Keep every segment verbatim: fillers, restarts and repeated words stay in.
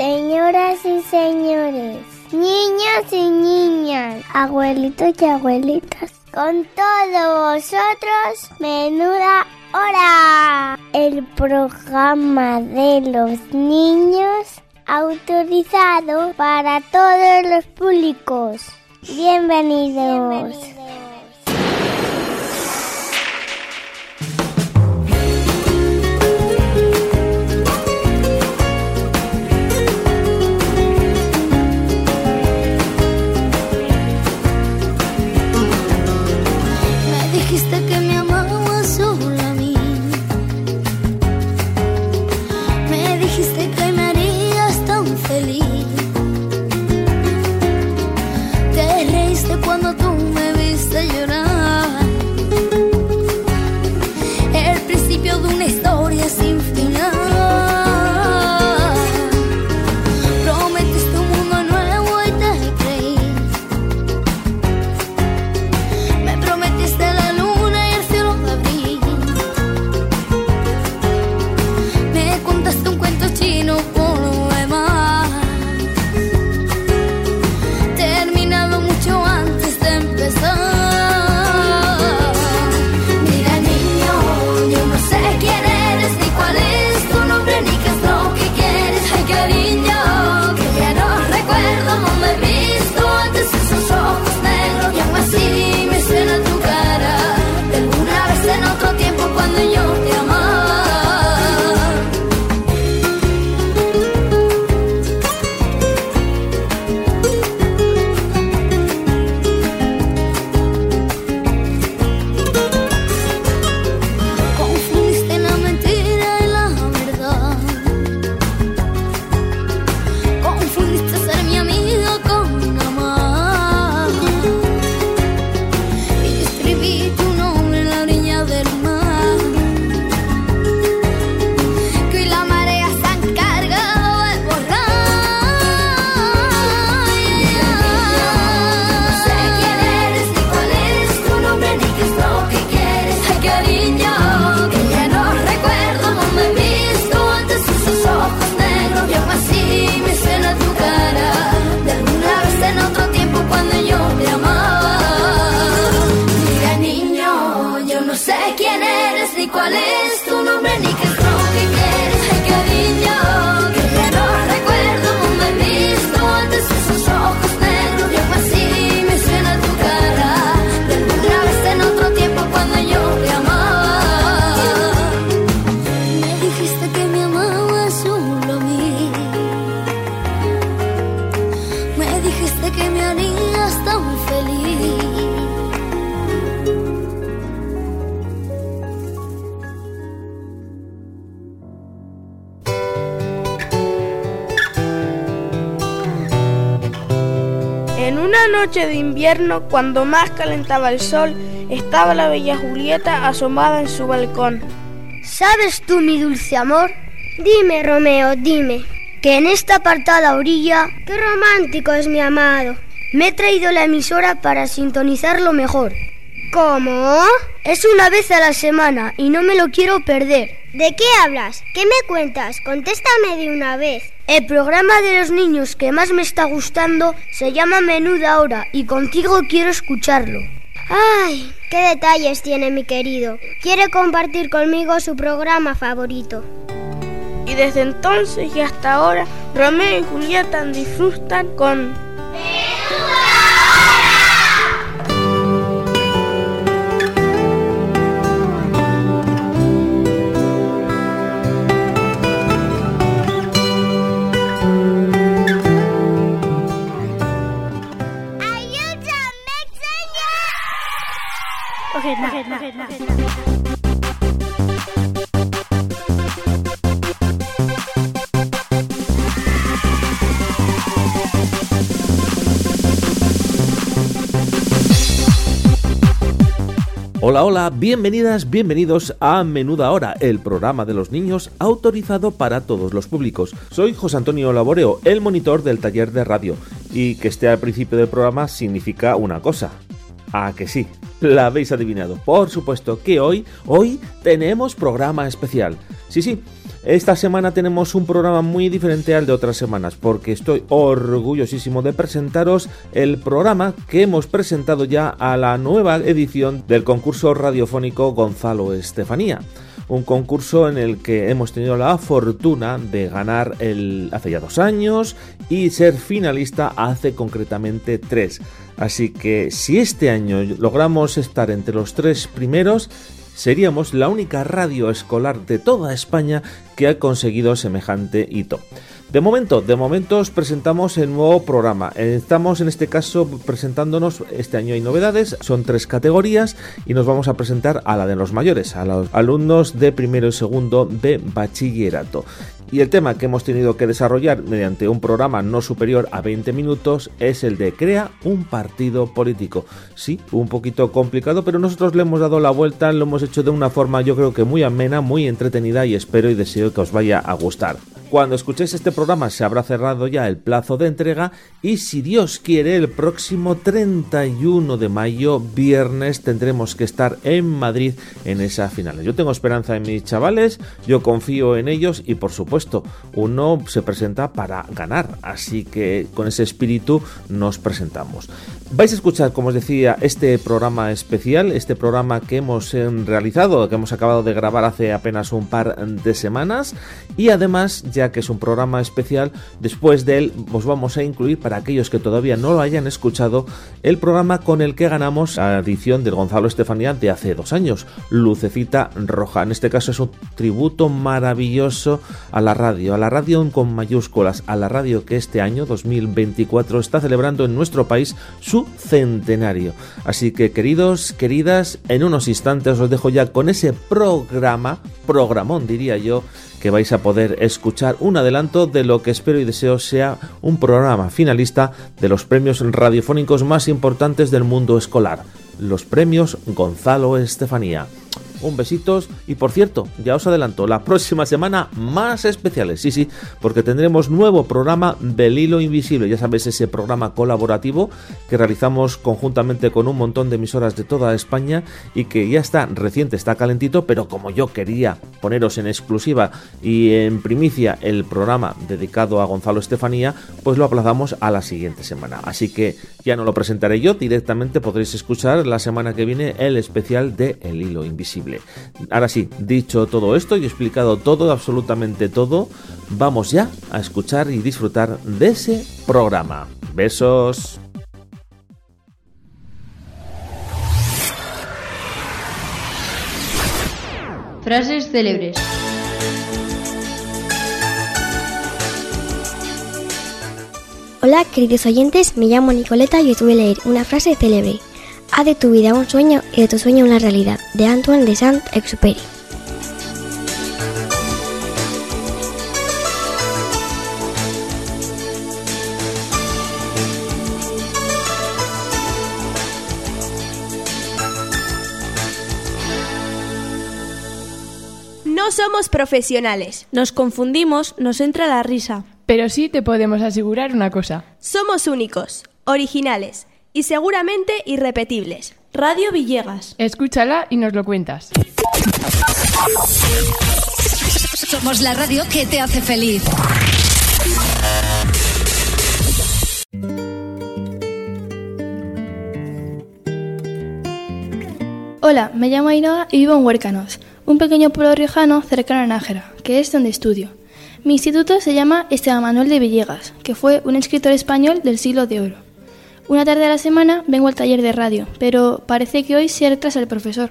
señoras y señores, niños y niñas, abuelitos y abuelitas, con todos vosotros, Menuda Hora, el programa de los niños autorizado para todos los públicos. Bienvenidos. Bienvenidos. Dijiste que me amabas solo a mí. Me dijiste que me harías tan feliz. Te reíste cuando tú me viste llorar. El principio de una historia sin final. Prometiste un mundo nuevo y te creí. Me prometiste la chino por lo demás, terminado mucho antes de empezar. Mira niño, yo no sé quién eres, ni cuál es tu nombre, ni qué es lo que quieres. Ay cariño, que ya no recuerdo dónde he visto antes esos ojos negros. Y aún así me suena tu cara, de alguna vez en otro tiempo cuando yo te amaba. ¿Cuál es tu nombre ni qué es lo que quieres? Ay cariño, que ya no recuerdo dónde he visto antes esos ojos negros. Y aún así me suena tu cara, de alguna vez en otro tiempo cuando yo te amaba. Me dijiste que me amabas solo a mí. Me dijiste que me harías tan feliz. En una noche de invierno, cuando más calentaba el sol, estaba la bella Julieta asomada en su balcón. ¿Sabes tú, mi dulce amor? Dime, Romeo, dime, que en esta apartada orilla, qué romántico es mi amado. Me he traído la emisora para sintonizarlo mejor. ¿Cómo? Es una vez a la semana y no me lo quiero perder. ¿De qué hablas? ¿Qué me cuentas? Contéstame de una vez. El programa de los niños que más me está gustando se llama Menuda Hora y contigo quiero escucharlo. ¡Ay! ¡Qué detalles tiene mi querido! Quiere compartir conmigo su programa favorito. Y desde entonces y hasta ahora, Romeo y Julieta disfrutan con... ¡Menuda Okay, now, okay, now, okay, now, okay, now. Hola, hola, bienvenidas, bienvenidos a Menuda Hora, el programa de los niños autorizado para todos los públicos. Soy José Antonio Laboreo, el monitor del taller de radio, y que esté al principio del programa significa una cosa. Ah, que sí, la habéis adivinado. Por supuesto que hoy, hoy tenemos programa especial. Sí, sí, esta semana tenemos un programa muy diferente al de otras semanas, porque estoy orgullosísimo de presentaros el programa que hemos presentado ya a la nueva edición del concurso radiofónico Gonzalo Estefanía. Un concurso en el que hemos tenido la fortuna de ganar el, hace ya dos años y ser finalista hace concretamente tres. Así que si este año logramos estar entre los tres primeros, seríamos la única radio escolar de toda España que ha conseguido semejante hito. De momento, de momento os presentamos el nuevo programa. Estamos en este caso presentándonos, este año hay novedades, son tres categorías y nos vamos a presentar a la de los mayores, a los alumnos de primero y segundo de bachillerato. Y el tema que hemos tenido que desarrollar mediante un programa no superior a veinte minutos es el de crea un partido político. Sí, un poquito complicado, pero nosotros le hemos dado la vuelta, lo hemos hecho de una forma yo creo que muy amena, muy entretenida y espero y deseo que os vaya a gustar. Cuando escuchéis este programa se habrá cerrado ya el plazo de entrega y si Dios quiere el próximo treinta y uno de mayo, viernes, tendremos que estar en Madrid en esa final. Yo tengo esperanza en mis chavales, yo confío en ellos y por supuesto uno se presenta para ganar, así que con ese espíritu nos presentamos. Vais a escuchar, como os decía, este programa especial, este programa que hemos realizado, que hemos acabado de grabar hace apenas un par de semanas y además, ya que es un programa especial, después de él os vamos a incluir, para aquellos que todavía no lo hayan escuchado, el programa con el que ganamos la edición del Gonzalo Estefanía de hace dos años, Lucecita Roja. En este caso es un tributo maravilloso a la radio, a la radio con mayúsculas, a la radio que este año dos mil veinticuatro está celebrando en nuestro país su centenario. Así que queridos, queridas, en unos instantes os dejo ya con ese programa, programón diría yo, que vais a poder escuchar un adelanto de lo que espero y deseo sea un programa finalista de los premios radiofónicos más importantes del mundo escolar, los premios Gonzalo Estefanía. Un besitos y por cierto, ya os adelanto, la próxima semana más especiales, sí, sí, porque tendremos nuevo programa del Hilo Invisible, ya sabéis, ese programa colaborativo que realizamos conjuntamente con un montón de emisoras de toda España y que ya está reciente, está calentito, pero como yo quería poneros en exclusiva y en primicia el programa dedicado a Gonzalo Estefanía, pues lo aplazamos a la siguiente semana, así que ya no lo presentaré yo, directamente podréis escuchar la semana que viene el especial de El Hilo Invisible. Ahora sí, dicho todo esto y explicado todo, absolutamente todo, vamos ya a escuchar y disfrutar de ese programa. Besos. Frases célebres. Hola, queridos oyentes, me llamo Nicoleta y os voy a leer una frase célebre. Haz de tu vida un sueño y de tu sueño una realidad, de Antoine de Saint-Exupéry. No somos profesionales. Nos confundimos, nos entra la risa. Pero sí te podemos asegurar una cosa. Somos únicos, originales y seguramente irrepetibles. Radio Villegas. Escúchala y nos lo cuentas. Somos la radio que te hace feliz. Hola, me llamo Ainhoa y vivo en Huércanos, un pequeño pueblo riojano cercano a Nájera, que es donde estudio. Mi instituto se llama Esteban Manuel de Villegas, que fue un escritor español del siglo de oro. Una tarde a la semana vengo al taller de radio, pero parece que hoy se retrasa el profesor.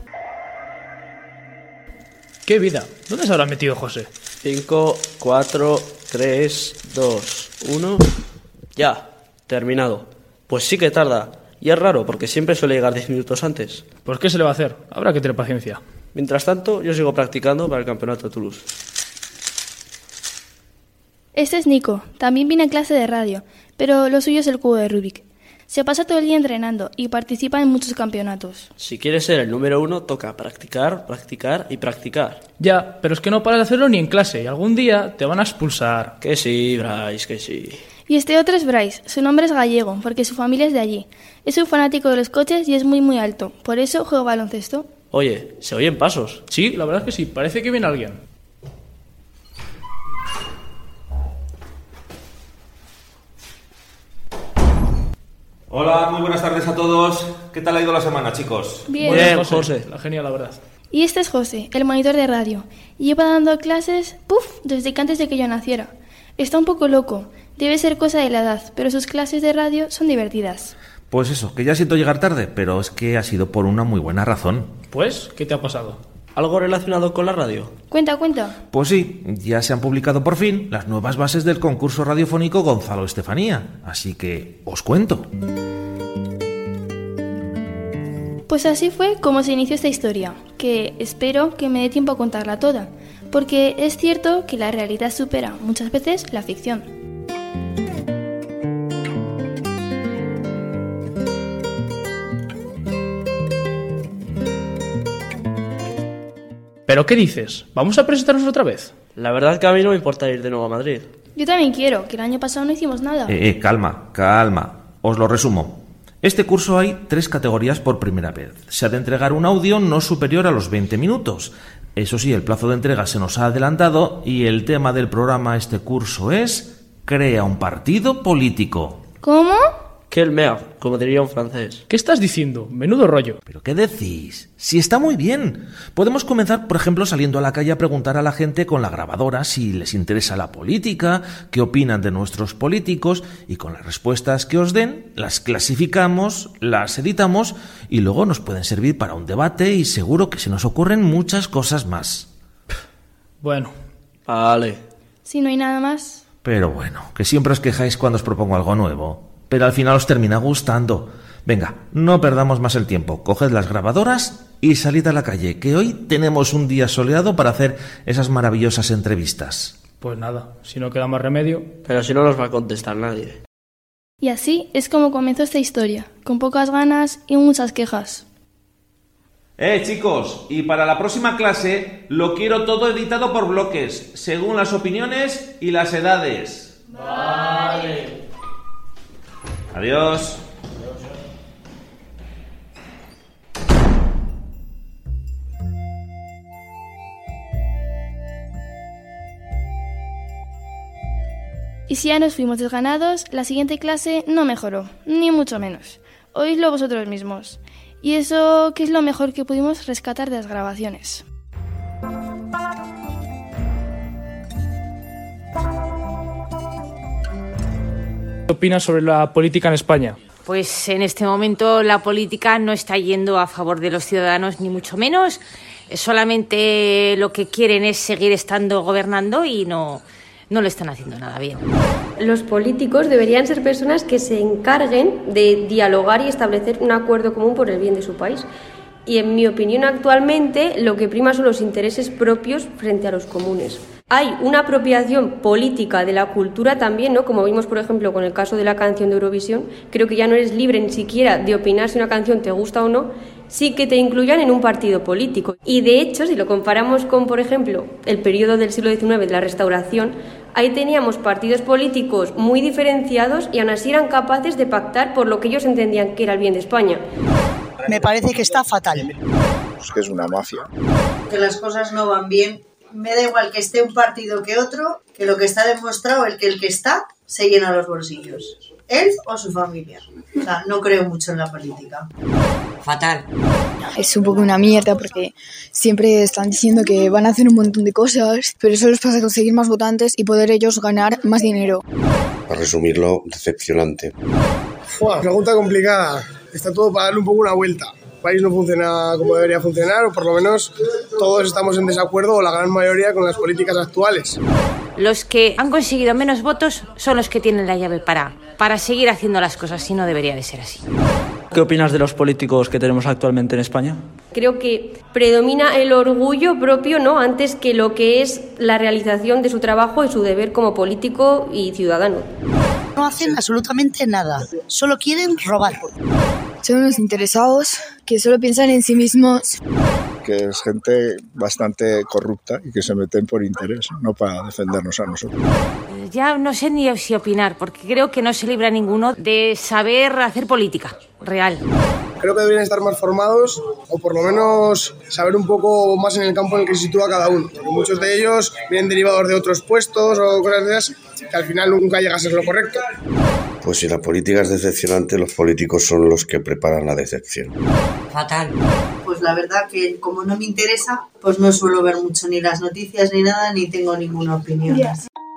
¡Qué vida! ¿Dónde se habrá metido José? cinco, cuatro, tres, dos, uno... Ya, terminado. Pues sí que tarda. Y es raro, porque siempre suele llegar diez minutos antes. ¿Pues qué se le va a hacer? Habrá que tener paciencia. Mientras tanto, yo sigo practicando para el campeonato de Toulouse. Este es Nico, también viene a clase de radio, pero lo suyo es el cubo de Rubik. Se pasa todo el día entrenando y participa en muchos campeonatos. Si quieres ser el número uno, toca practicar, practicar y practicar. Ya, pero es que no paras de hacerlo ni en clase y algún día te van a expulsar. Que sí, Bryce, que sí. Y este otro es Bryce, su nombre es gallego, porque su familia es de allí. Es un fanático de los coches y es muy muy alto, por eso juega baloncesto. Oye, ¿se oyen pasos? Sí, la verdad es que sí, parece que viene alguien. Hola, muy buenas tardes a todos. ¿Qué tal ha ido la semana, chicos? Bien. Muy bien, José. José. La genia, la verdad. Y este es José, el monitor de radio. Lleva dando clases, puf, desde que antes de que yo naciera. Está un poco loco. Debe ser cosa de la edad, pero sus clases de radio son divertidas. Pues eso, que ya siento llegar tarde, pero es que ha sido por una muy buena razón. Pues, ¿qué te ha pasado? ¿Algo relacionado con la radio? Cuenta, cuenta. Pues sí, ya se han publicado por fin las nuevas bases del concurso radiofónico Gonzalo Estefanía, así que os cuento. Pues así fue como se inició esta historia, que espero que me dé tiempo a contarla toda, porque es cierto que la realidad supera muchas veces la ficción. ¿Pero qué dices? ¿Vamos a presentarnos otra vez? La verdad que a mí no me importa ir de nuevo a Madrid. Yo también quiero, que el año pasado no hicimos nada. Eh, eh, calma, calma. Os lo resumo. Este curso hay tres categorías por primera vez. Se ha de entregar un audio no superior a los veinte minutos. Eso sí, el plazo de entrega se nos ha adelantado y el tema del programa este curso es Crea un partido político. ¿Cómo? Quel merde, como diría un francés. ¿Qué estás diciendo? Menudo rollo. ¿Pero qué decís? Sí, está muy bien. Podemos comenzar, por ejemplo, saliendo a la calle a preguntar a la gente con la grabadora si les interesa la política, qué opinan de nuestros políticos, y con las respuestas que os den, las clasificamos, las editamos y luego nos pueden servir para un debate y seguro que se nos ocurren muchas cosas más. Bueno. Vale. Si no hay nada más. Pero bueno, que siempre os quejáis cuando os propongo algo nuevo. Pero al final os termina gustando. Venga, no perdamos más el tiempo. Coged las grabadoras y salid a la calle, que hoy tenemos un día soleado para hacer esas maravillosas entrevistas. Pues nada, si no queda más remedio. Pero si no nos va a contestar nadie. Y así es como comenzó esta historia, con pocas ganas y muchas quejas. Eh, chicos, y para la próxima clase lo quiero todo editado por bloques, según las opiniones y las edades. Vale. Adiós. Y si ya nos fuimos desganados, la siguiente clase no mejoró, ni mucho menos. Oídlo vosotros mismos. Y eso que es lo mejor que pudimos rescatar de las grabaciones. ¿Qué opinas sobre la política en España? Pues en este momento la política no está yendo a favor de los ciudadanos, ni mucho menos. Solamente lo que quieren es seguir estando gobernando y no, no lo están haciendo nada bien. Los políticos deberían ser personas que se encarguen de dialogar y establecer un acuerdo común por el bien de su país. Y en mi opinión actualmente lo que prima son los intereses propios frente a los comunes. Hay una apropiación política de la cultura también, ¿no? Como vimos por ejemplo con el caso de la canción de Eurovisión. Creo que ya no eres libre ni siquiera de opinar si una canción te gusta o no, sí que te incluyan en un partido político. Y de hecho, si lo comparamos con por ejemplo el periodo del siglo diecinueve de la Restauración, ahí teníamos partidos políticos muy diferenciados y aún así eran capaces de pactar por lo que ellos entendían que era el bien de España. Me parece que está fatal. Pues que es una mafia. Que las cosas no van bien. Me da igual que esté un partido que otro, que lo que está demostrado es que el que está se llena los bolsillos. Él o su familia. O sea, no creo mucho en la política. Fatal. Es un poco una mierda porque siempre están diciendo que van a hacer un montón de cosas, pero eso les pasa conseguir más votantes y poder ellos ganar más dinero. Para resumirlo, decepcionante. Buah, pregunta complicada. Está todo para darle un poco una vuelta. El país no funciona como debería funcionar, o por lo menos todos estamos en desacuerdo, o la gran mayoría, con las políticas actuales. Los que han conseguido menos votos son los que tienen la llave para, para seguir haciendo las cosas, si no debería de ser así. ¿Qué opinas de los políticos que tenemos actualmente en España? Creo que predomina el orgullo propio, ¿no?, antes que lo que es la realización de su trabajo y su deber como político y ciudadano. No hacen absolutamente nada, solo quieren robar. Son unos interesados que solo piensan en sí mismos. Que es gente bastante corrupta y que se meten por interés, no para defendernos a nosotros. Ya no sé ni si opinar, porque creo que no se libra ninguno de saber hacer política real. Creo que deberían estar más formados, o por lo menos saber un poco más en el campo en el que se sitúa cada uno. Porque muchos de ellos vienen derivados de otros puestos o cosas de esas, que al final nunca llega a ser lo correcto. Pues si la política es decepcionante, los políticos son los que preparan la decepción. Fatal. Pues la verdad que como no me interesa, pues no suelo ver mucho ni las noticias ni nada, ni tengo ninguna opinión. Yeah.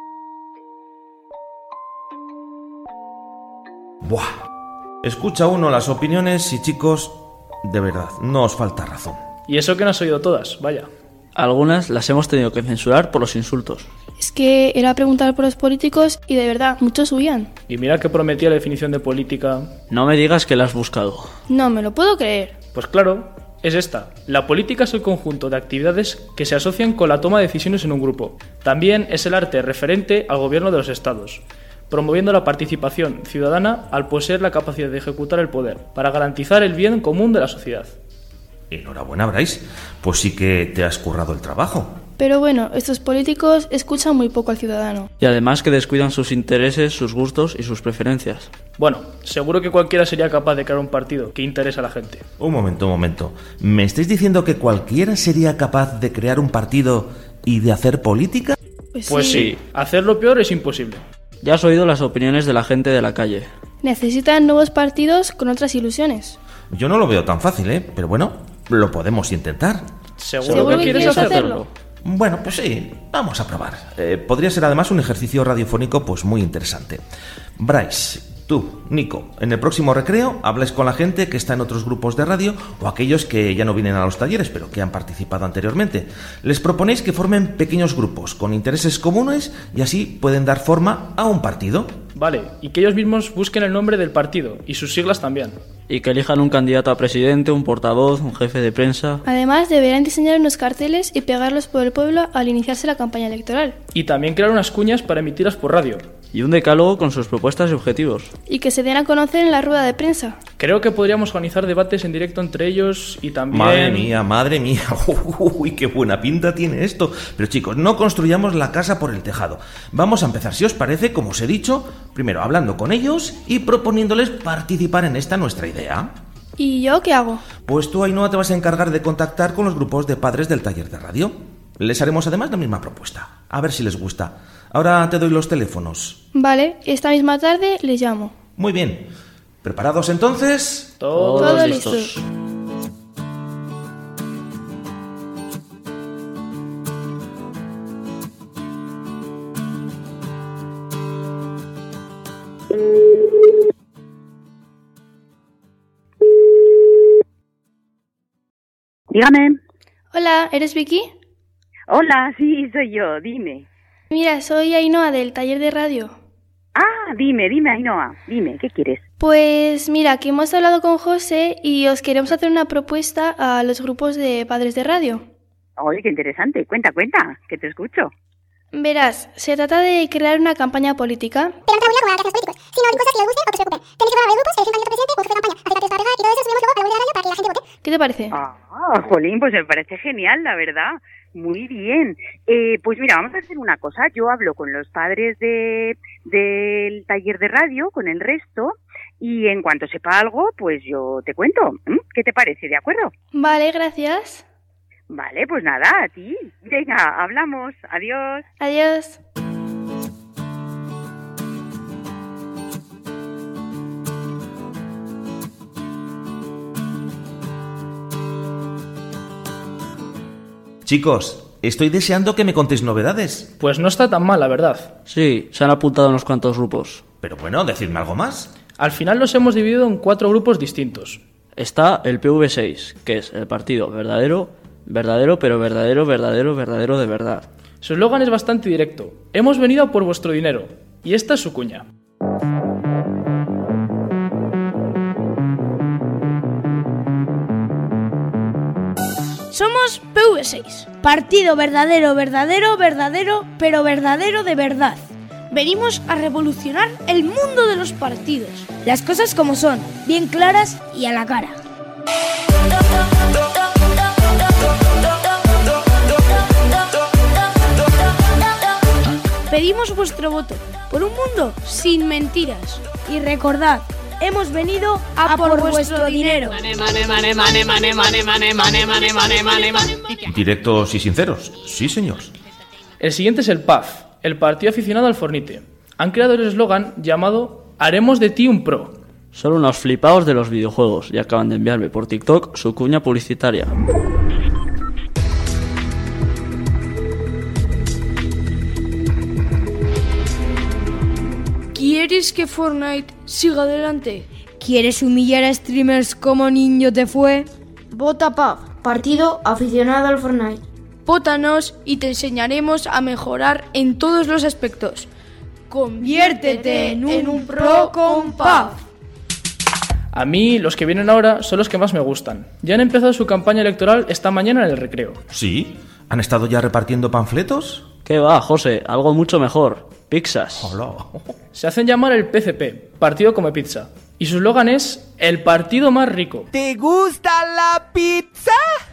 Buah. Escucha uno las opiniones y, chicos, de verdad, no os falta razón. Y eso que no has oído todas, vaya. Algunas las hemos tenido que censurar por los insultos. Es que era preguntar por los políticos y de verdad, muchos huían. Y mira que prometía la definición de política. No me digas que la has buscado. No me lo puedo creer. Pues claro, es esta. La política es el conjunto de actividades que se asocian con la toma de decisiones en un grupo. También es el arte referente al gobierno de los estados, promoviendo la participación ciudadana al poseer la capacidad de ejecutar el poder, para garantizar el bien común de la sociedad. Enhorabuena, Bryce. Pues sí que te has currado el trabajo. Pero bueno, estos políticos escuchan muy poco al ciudadano. Y además que descuidan sus intereses, sus gustos y sus preferencias. Bueno, seguro que cualquiera sería capaz de crear un partido que interese a la gente. Un momento, un momento. ¿Me estáis diciendo que cualquiera sería capaz de crear un partido y de hacer política? Pues, pues sí. sí, hacerlo peor es imposible. Ya has oído las opiniones de la gente de la calle. Necesitan nuevos partidos con otras ilusiones. Yo no lo veo tan fácil, ¿eh? Pero bueno, lo podemos intentar. ¿Seguro, ¿Seguro que, que quieres hacerlo? hacerlo? Bueno, pues sí, vamos a probar. Eh, podría ser además un ejercicio radiofónico pues muy interesante. Bryce, tú, Nico, en el próximo recreo habláis con la gente que está en otros grupos de radio o aquellos que ya no vienen a los talleres pero que han participado anteriormente. Les proponéis que formen pequeños grupos con intereses comunes y así pueden dar forma a un partido. Vale, y que ellos mismos busquen el nombre del partido y sus siglas también. Y que elijan un candidato a presidente, un portavoz, un jefe de prensa. Además, deberán diseñar unos carteles y pegarlos por el pueblo al iniciarse la campaña electoral. Y también crear unas cuñas para emitirlas por radio. Y un decálogo con sus propuestas y objetivos. Y que se den a conocer en la rueda de prensa. Creo que podríamos organizar debates en directo entre ellos y también... Madre mía, madre mía. Uy, qué buena pinta tiene esto. Pero chicos, no construyamos la casa por el tejado. Vamos a empezar, si os parece, como os he dicho, primero hablando con ellos y proponiéndoles participar en esta nuestra idea. ¿Y yo qué hago? Pues tú, Ainhoa, te vas a encargar de contactar con los grupos de padres del taller de radio. Les haremos además la misma propuesta. A ver si les gusta. Ahora te doy los teléfonos. Vale, esta misma tarde les llamo. Muy bien. ¿Preparados entonces? Todos, Todos listos. listos. Dígame. Hola, ¿eres Vicky? Hola, sí, soy yo, dime. Mira, soy Ainhoa del taller de radio. Ah, dime, dime, Ainhoa, dime, ¿qué quieres? Pues mira, que hemos hablado con José y os queremos hacer una propuesta a los grupos de padres de radio. Oye, qué interesante, cuenta, cuenta, que te escucho. Verás, se trata de crear una campaña política. Pero no te aburra como la que hacen los políticos, sino de cosas que les gusten o que os preocupen. Tenéis que formar grupos, elegir candidato a presidente o jefe de campaña, hacer carteles para pegar y todo eso subimos luego a la web de radio para que la gente vote. ¿Qué te parece? Ah, jolín, pues me parece genial, la verdad. Muy bien. Eh, pues mira, vamos a hacer una cosa. Yo hablo con los padres de del taller de radio, con el resto, y en cuanto sepa algo, pues yo te cuento. ¿Mm? ¿Qué te parece? ¿De acuerdo? Vale, gracias. Vale, pues nada, a ti. Venga, hablamos. Adiós. Adiós. Chicos, estoy deseando que me contéis novedades. Pues no está tan mal, la verdad. Sí, se han apuntado unos cuantos grupos. Pero bueno, decidme algo más. Al final los hemos dividido en cuatro grupos distintos. Está el P V seis, que es el partido verdadero, verdadero, pero verdadero, verdadero, verdadero de verdad. Su eslogan es bastante directo. Hemos venido a por vuestro dinero. Y esta es su cuña. Somos P V seis, partido verdadero, verdadero, verdadero, pero verdadero de verdad. Venimos a revolucionar el mundo de los partidos. Las cosas como son, bien claras y a la cara. Pedimos vuestro voto por un mundo sin mentiras. Y recordad, hemos venido a, a por, por vuestro, vuestro dinero. Directos y sinceros, sí señor. El siguiente es el P A F, el Partido Aficionado al Fornite. Han creado el eslogan llamado Haremos de ti un pro. Son unos flipados de los videojuegos y acaban de enviarme por TikTok su cuña publicitaria. ¿Quieres que Fortnite siga adelante? ¿Quieres humillar a streamers como niño te fue? Vota P A F, partido aficionado al Fortnite. Vótanos y te enseñaremos a mejorar en todos los aspectos. Conviértete en un, en un pro con P A F. A mí, los que vienen ahora son los que más me gustan. Ya han empezado su campaña electoral esta mañana en el recreo. ¿Sí? ¿Han estado ya repartiendo panfletos? ¿Qué va, José? Algo mucho mejor. Pizzas. Hola. Se hacen llamar el P C P, Partido Come Pizza. Y su eslogan es el partido más rico. ¿Te gusta la pizza?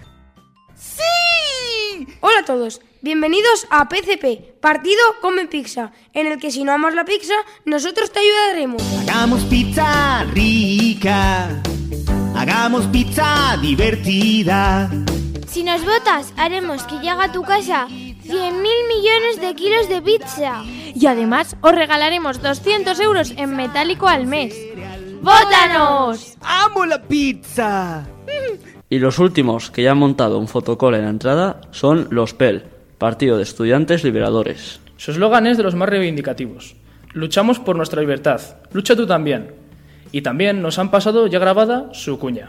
¡Sí! Hola a todos, bienvenidos a P C P, Partido Come Pizza, en el que si no amas la pizza, nosotros te ayudaremos. Hagamos pizza rica, hagamos pizza divertida. Si nos votas, haremos que llegue a tu casa cien mil millones de kilos de pizza. Y además os regalaremos doscientos euros en metálico al mes. ¡Vótanos! ¡Amo la pizza! Y los últimos que ya han montado un fotocall en la entrada son los P E L, Partido de Estudiantes Liberadores. Su eslogan es de los más reivindicativos. Luchamos por nuestra libertad. Lucha tú también. Y también nos han pasado ya grabada su cuña.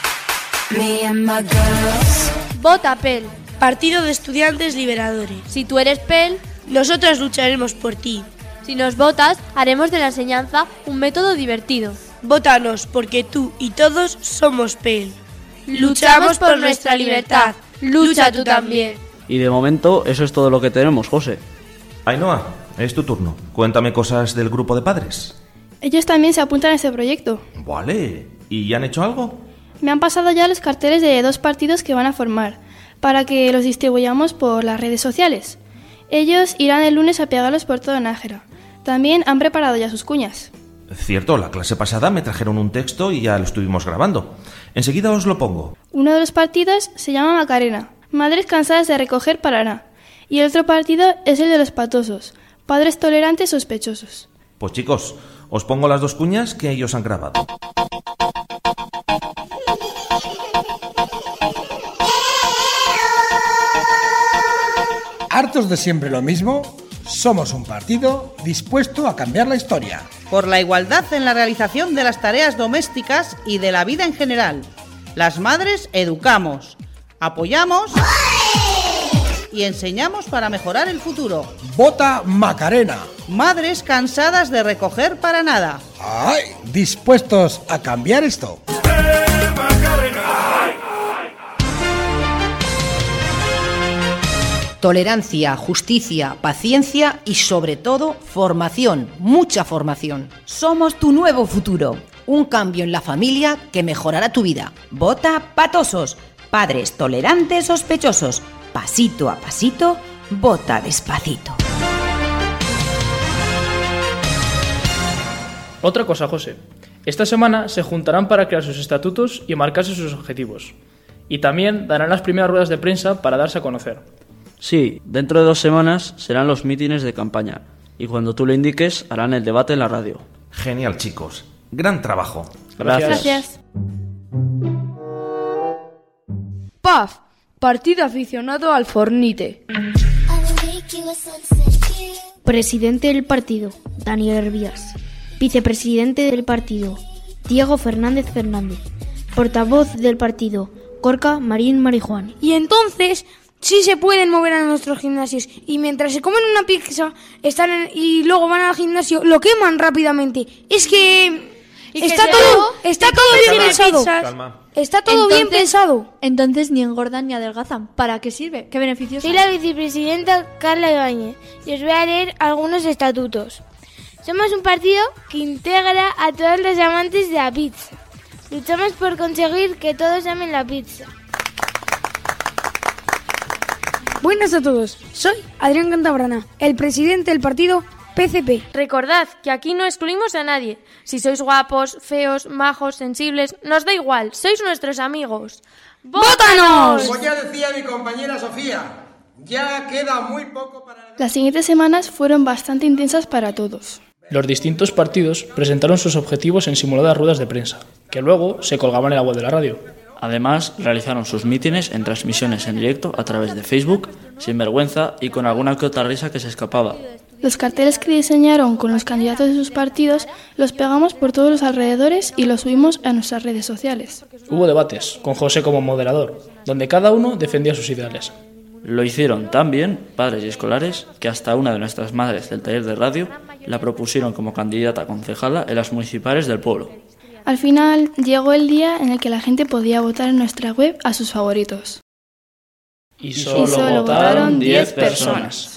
Vota P E L, Partido de Estudiantes Liberadores. Si tú eres P E L, nosotras lucharemos por ti. Si nos votas, haremos de la enseñanza un método divertido. Vótanos, porque tú y todos somos P E L. Luchamos por nuestra libertad. Lucha tú también. Y de momento eso es todo lo que tenemos, José. Ainhoa, es tu turno. Cuéntame cosas del grupo de padres. Ellos también se apuntan a este proyecto. Vale. ¿Y ya han hecho algo? Me han pasado ya los carteles de dos partidos que van a formar, para que los distribuyamos por las redes sociales. Ellos irán el lunes a pegarlos por toda Nájera. También han preparado ya sus cuñas. Cierto, la clase pasada me trajeron un texto y ya lo estuvimos grabando. Enseguida os lo pongo. Uno de los partidos se llama Macarena, Madres cansadas de recoger parará. Y el otro partido es el de los patosos, Padres tolerantes sospechosos. Pues chicos, os pongo las dos cuñas que ellos han grabado. ¿Hartos de siempre lo mismo? Somos un partido dispuesto a cambiar la historia. Por la igualdad en la realización de las tareas domésticas y de la vida en general. Las madres educamos, apoyamos y enseñamos para mejorar el futuro. Vota Macarena. Madres cansadas de recoger para nada. ¡Ay! Dispuestos a cambiar esto. Tolerancia, justicia, paciencia y sobre todo formación, mucha formación. Somos tu nuevo futuro, un cambio en la familia que mejorará tu vida. Vota Patosos, Padres tolerantes sospechosos. Pasito a pasito, vota despacito. Otra cosa, José. Esta semana se juntarán para crear sus estatutos y marcarse sus objetivos. Y también darán las primeras ruedas de prensa para darse a conocer. Sí, dentro de dos semanas serán los mítines de campaña y cuando tú lo indiques harán el debate en la radio. Genial, chicos. Gran trabajo. Gracias. Gracias. P A F, Partido Aficionado al Fornite. Presidente del partido, Daniel Hervías. Vicepresidente del partido, Diego Fernández Fernández. Portavoz del partido, Gorka Marín Marijuán. Y entonces sí se pueden mover a nuestros gimnasios y mientras se comen una pizza están en, y luego van al gimnasio, lo queman rápidamente. Es que está todo, está todo bien pensado. Calma. Está todo entonces, bien pensado. Entonces ni engordan ni adelgazan. ¿Para qué sirve? ¿Qué beneficios Soy hay? la vicepresidenta Carla Ibáñez y os voy a leer algunos estatutos. Somos un partido que integra a todos los amantes de la pizza. Luchamos por conseguir que todos amen la pizza. Buenas a todos, soy Adrián Cantabrana, el presidente del partido P C P. Recordad que aquí no excluimos a nadie. Si sois guapos, feos, majos, sensibles, nos da igual, sois nuestros amigos. ¡Vótanos! Como ya decía mi compañera Sofía, ya queda muy poco para... Las siguientes semanas fueron bastante intensas para todos. los distintos partidos presentaron sus objetivos en simuladas ruedas de prensa, que luego se colgaban en la web de la radio. Además, realizaron sus mítines en transmisiones en directo a través de Facebook, sin vergüenza y con alguna que otra risa que se escapaba. Los carteles que diseñaron con los candidatos de sus partidos los pegamos por todos los alrededores y los subimos a nuestras redes sociales. Hubo debates, con José como moderador, donde cada uno defendía sus ideales. Lo hicieron tan bien padres y escolares que hasta una de nuestras madres del taller de radio la propusieron como candidata a concejala en las municipales del pueblo. Al final llegó el día en el que la gente podía votar en nuestra web a sus favoritos. Y solo, y solo votaron diez personas.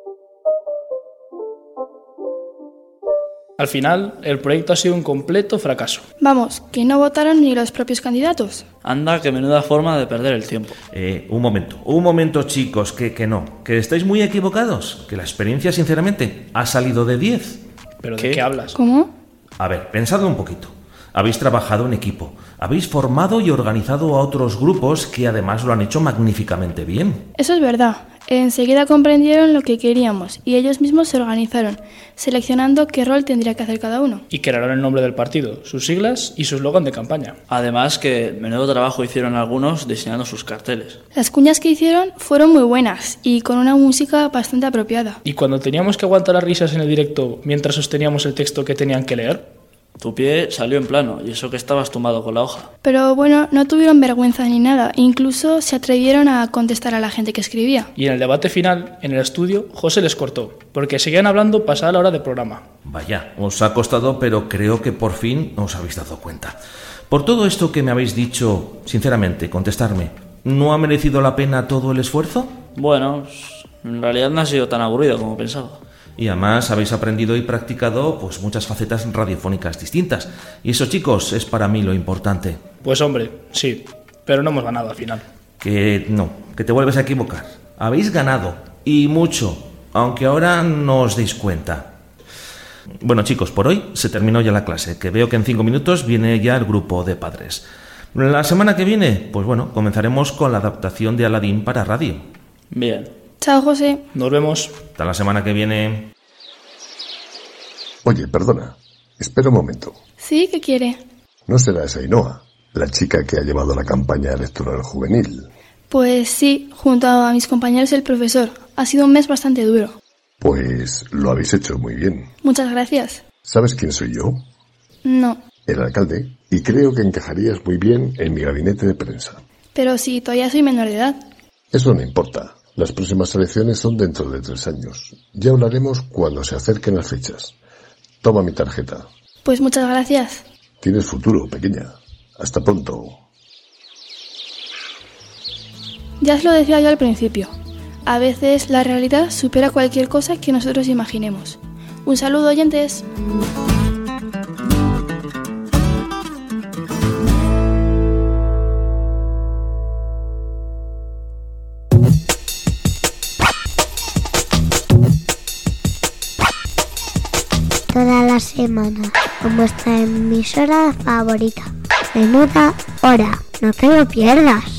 Al final, el proyecto ha sido un completo fracaso. Vamos, que no votaron ni los propios candidatos. Anda, qué menuda forma de perder el tiempo. Eh, un momento, un momento chicos, que, que no, que estáis muy equivocados, que la experiencia sinceramente ha salido de diez. ¿Pero de qué hablas? ¿Cómo? A ver, pensadlo un poquito. Habéis trabajado en equipo, habéis formado y organizado a otros grupos que además lo han hecho magníficamente bien. Eso es verdad. Enseguida comprendieron lo que queríamos y ellos mismos se organizaron, seleccionando qué rol tendría que hacer cada uno. Y crearon el nombre del partido, sus siglas y su eslogan de campaña. Además que menudo trabajo hicieron algunos diseñando sus carteles. Las cuñas que hicieron fueron muy buenas y con una música bastante apropiada. ¿Y cuando teníamos que aguantar las risas en el directo mientras sosteníamos el texto que tenían que leer? Tu pie salió en plano, y eso que estabas tumbado con la hoja. Pero bueno, no tuvieron vergüenza ni nada, incluso se atrevieron a contestar a la gente que escribía. Y en el debate final, en el estudio, José les cortó, porque seguían hablando pasada la hora del programa. Vaya, os ha costado, pero creo que por fin os habéis dado cuenta. Por todo esto que me habéis dicho, sinceramente, contestarme, ¿no ha merecido la pena todo el esfuerzo? Bueno, en realidad no ha sido tan aburrido como pensaba. Y además habéis aprendido y practicado pues muchas facetas radiofónicas distintas. Y eso, chicos, es para mí lo importante. Pues hombre, sí, pero no hemos ganado al final. Que no, que te vuelves a equivocar. Habéis ganado, y mucho, aunque ahora no os deis cuenta. Bueno, chicos, por hoy se terminó ya la clase, que veo que en cinco minutos viene ya el grupo de padres. La semana que viene, pues bueno, comenzaremos con la adaptación de Aladín para radio. Bien. Chao, José. Nos vemos. Hasta la semana que viene. Oye, perdona. Espera un momento. ¿Sí? ¿Qué quiere? ¿No será esa Ainhoa, la chica que ha llevado la campaña electoral juvenil? Pues sí, junto a mis compañeros y el profesor. Ha sido un mes bastante duro. Pues lo habéis hecho muy bien. Muchas gracias. ¿Sabes quién soy yo? No. El alcalde. Y creo que encajarías muy bien en mi gabinete de prensa. Pero si todavía soy menor de edad. Eso no importa. Las próximas elecciones son dentro de tres años. Ya hablaremos cuando se acerquen las fechas. Toma mi tarjeta. Pues muchas gracias. Tienes futuro, pequeña. Hasta pronto. Ya os lo decía yo al principio. A veces la realidad supera cualquier cosa que nosotros imaginemos. Un saludo, oyentes. Toda la semana con vuestra emisora favorita. Menuda hora, no te lo pierdas.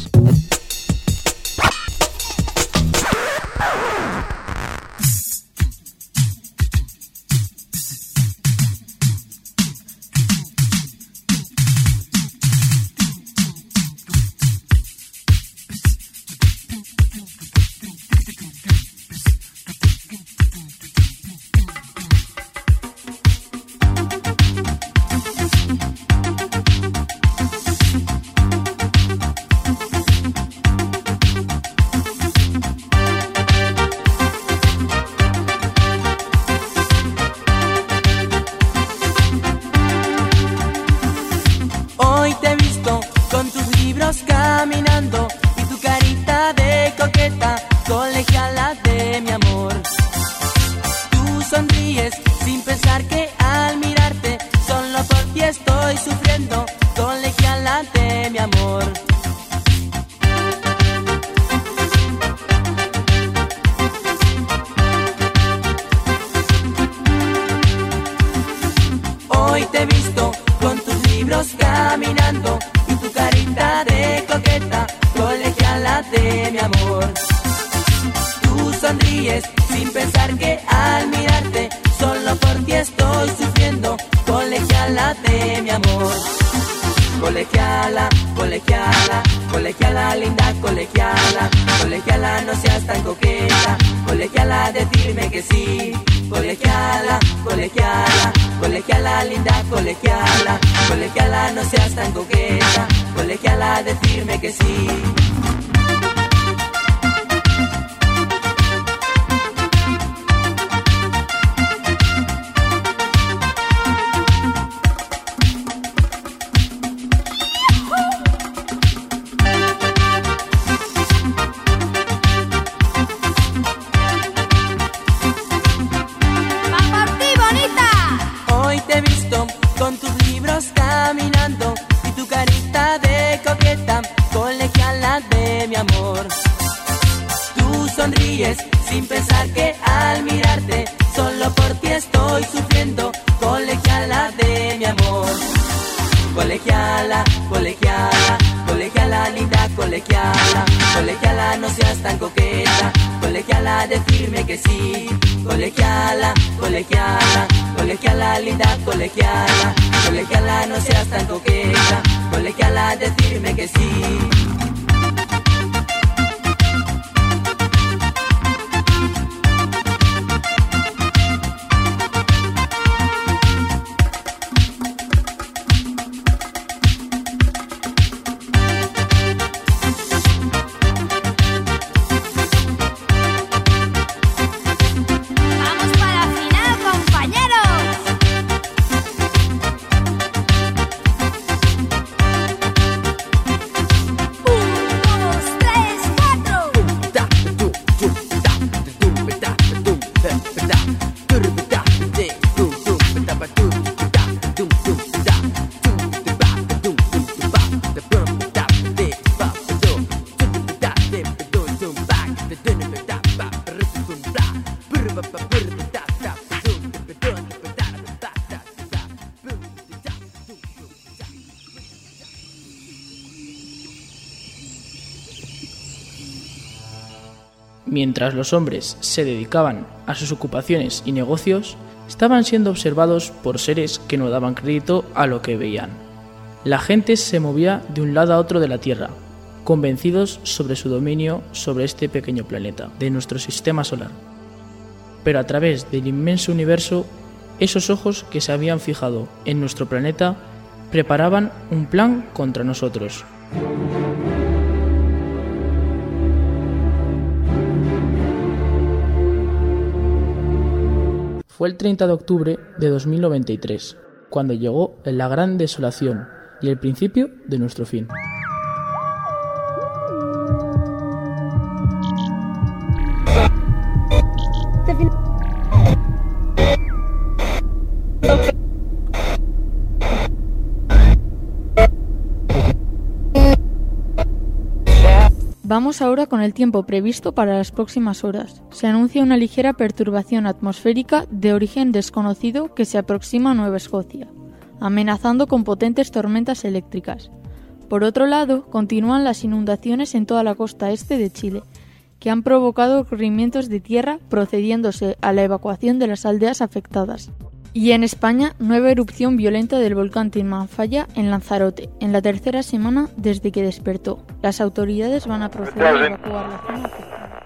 Caminando y tu carita de coqueta, colegiala de mi amor. Tú sonríes sin pensar que al mirarte solo por ti estoy sufriendo, colegiala de mi amor. Hoy te he visto con tus libros caminando y tu carita de coqueta, colegiala de mi amor. Tú sonríes sin pensar que al mirarte solo por ti estoy sufriendo. Colegiala de mi amor. Colegiala, colegiala, colegiala linda, colegiala, colegiala no seas tan coqueta, colegiala decirme que sí, colegiala, colegiala, colegiala linda, colegiala, colegiala no seas tan coqueta, colegiala decirme que sí. Sin pensar que al mirarte solo por ti estoy sufriendo. Colegiala de mi amor. Colegiala, colegiala, colegiala linda, colegiala, colegiala no seas tan coqueta, colegiala decirme que sí, colegiala, colegiala, colegiala linda, colegiala, colegiala no seas tan coqueta, colegiala decirme que sí. Mientras los hombres se dedicaban a sus ocupaciones y negocios, estaban siendo observados por seres que no daban crédito a lo que veían. La gente se movía de un lado a otro de la Tierra, convencidos sobre su dominio sobre este pequeño planeta de nuestro sistema solar. Pero a través del inmenso universo, esos ojos que se habían fijado en nuestro planeta preparaban un plan contra nosotros. Fue el treinta de octubre de dos mil noventa y tres, cuando llegó la gran desolación y el principio de nuestro fin. Vamos ahora con el tiempo previsto para las próximas horas. Se anuncia una ligera perturbación atmosférica de origen desconocido que se aproxima a Nueva Escocia, amenazando con potentes tormentas eléctricas. Por otro lado, continúan las inundaciones en toda la costa este de Chile, que han provocado corrimientos de tierra procediéndose a la evacuación de las aldeas afectadas. Y en España, nueva erupción violenta del volcán Timanfaya en Lanzarote, en la tercera semana desde que despertó. Las autoridades van a proceder a evacuar la zona afectada.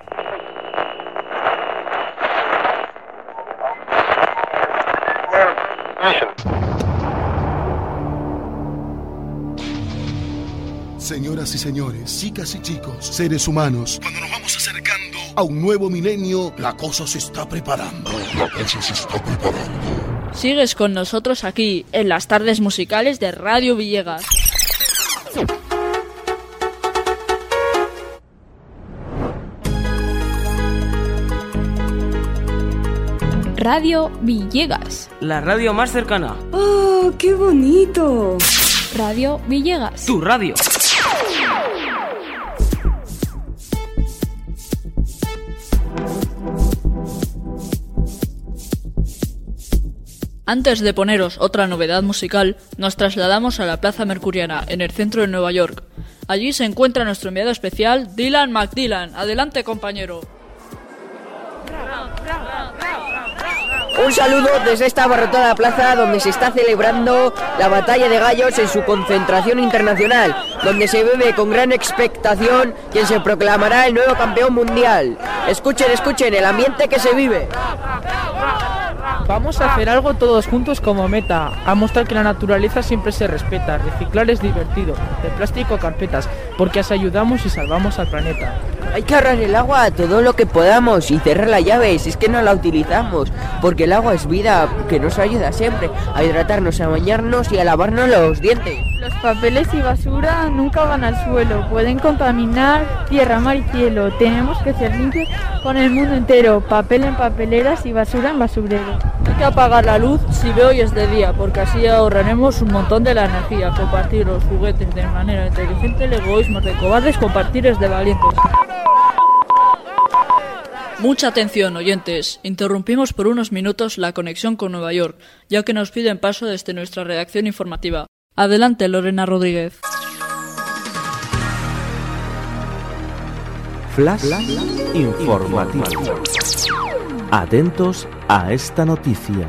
Señoras y señores, chicas y chicos, seres humanos, cuando nos vamos acercando a un nuevo milenio, la cosa se está preparando. La cosa se está preparando. Sigues con nosotros aquí, en las tardes musicales de Radio Villegas. Radio Villegas. La radio más cercana. ¡Oh, qué bonito! Radio Villegas. Tu radio. Antes de poneros otra novedad musical, nos trasladamos a la Plaza Mercuriana, en el centro de Nueva York. Allí se encuentra nuestro enviado especial, Dylan McDillan. Adelante, compañero. Un saludo desde esta abarrotada plaza donde se está celebrando la batalla de gallos en su concentración internacional, donde se vive con gran expectación quien se proclamará el nuevo campeón mundial. Escuchen, escuchen el ambiente que se vive. Vamos a hacer algo todos juntos como meta, a mostrar que la naturaleza siempre se respeta, reciclar es divertido, de plástico a carpetas, porque así ayudamos y salvamos al planeta. Hay que ahorrar el agua a todo lo que podamos y cerrar la llave si es que no la utilizamos, porque el agua es vida, que nos ayuda siempre a hidratarnos, a bañarnos y a lavarnos los dientes. Los papeles y basura nunca van al suelo, pueden contaminar tierra, mar y cielo. Tenemos que ser limpios con el mundo entero, papel en papeleras y basura en basurero. Hay que apagar la luz si veo y es de día, porque así ahorraremos un montón de la energía. Compartir los juguetes de manera inteligente, el egoísmo es de cobardes, compartir es de valientes. Mucha atención, oyentes. Interrumpimos por unos minutos la conexión con Nueva York, ya que nos piden paso desde nuestra redacción informativa. Adelante, Lorena Rodríguez. Flash, Flash informativo. Atentos a esta noticia.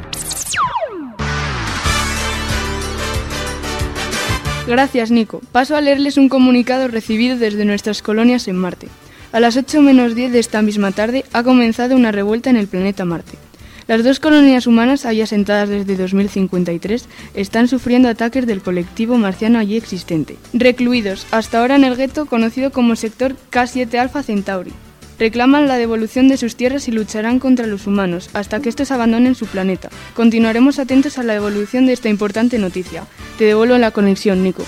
Gracias, Nico. Paso a leerles un comunicado recibido desde nuestras colonias en Marte. A las ocho menos diez de esta misma tarde ha comenzado una revuelta en el planeta Marte. Las dos colonias humanas, allí asentadas desde dos mil cincuenta y tres, están sufriendo ataques del colectivo marciano allí existente. Recluidos hasta ahora en el gueto conocido como sector K siete Alpha Centauri. Reclaman la devolución de sus tierras y lucharán contra los humanos hasta que estos abandonen su planeta. Continuaremos atentos a la evolución de esta importante noticia. Te devuelvo la conexión, Nico.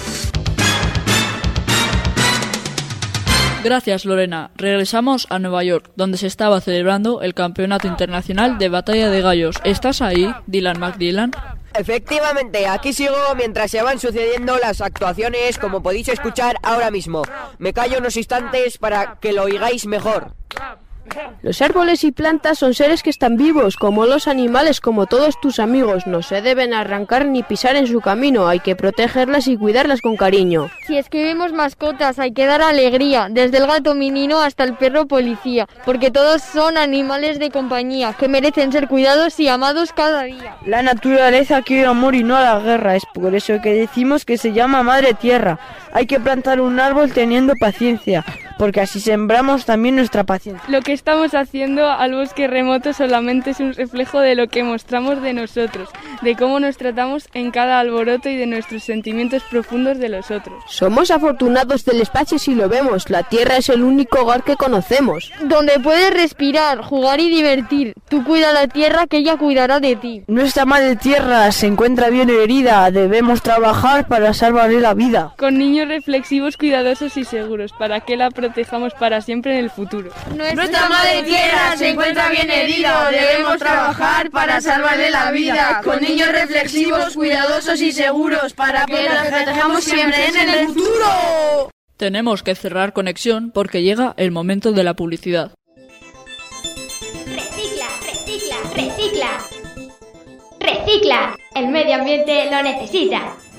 Gracias, Lorena. Regresamos a Nueva York, donde se estaba celebrando el Campeonato Internacional de Batalla de Gallos. ¿Estás ahí, Dylan McDylan? Efectivamente, aquí sigo mientras se van sucediendo las actuaciones, como podéis escuchar ahora mismo. Me callo unos instantes para que lo oigáis mejor. Los árboles y plantas son seres que están vivos, como los animales, como todos tus amigos. No se deben arrancar ni pisar en su camino, hay que protegerlas y cuidarlas con cariño. Si escribimos mascotas, hay que dar alegría, desde el gato menino hasta el perro policía, porque todos son animales de compañía, que merecen ser cuidados y amados cada día. La naturaleza quiere amor y no a la guerra, es por eso que decimos que se llama Madre Tierra. Hay que plantar un árbol teniendo paciencia, porque así sembramos también nuestra paciencia. Lo que estamos haciendo al bosque remoto solamente es un reflejo de lo que mostramos de nosotros, de cómo nos tratamos en cada alboroto y de nuestros sentimientos profundos de los otros. Somos afortunados del espacio si lo vemos, la Tierra es el único hogar que conocemos. Donde puedes respirar, jugar y divertir. Tú cuida la Tierra que ella cuidará de ti. Nuestra Madre Tierra se encuentra bien herida, debemos trabajar para salvarle la vida. Con niños reflexivos, cuidadosos y seguros, para que la protejamos para siempre en el futuro. Nuestra Madre Tierra se encuentra bien herida, debemos trabajar para salvarle la vida. Con niños reflexivos, cuidadosos y seguros, para que la protejamos siempre en el futuro. Tenemos que cerrar conexión porque llega el momento de la publicidad. Recicla, recicla, recicla. Recicla, el medio ambiente lo necesita.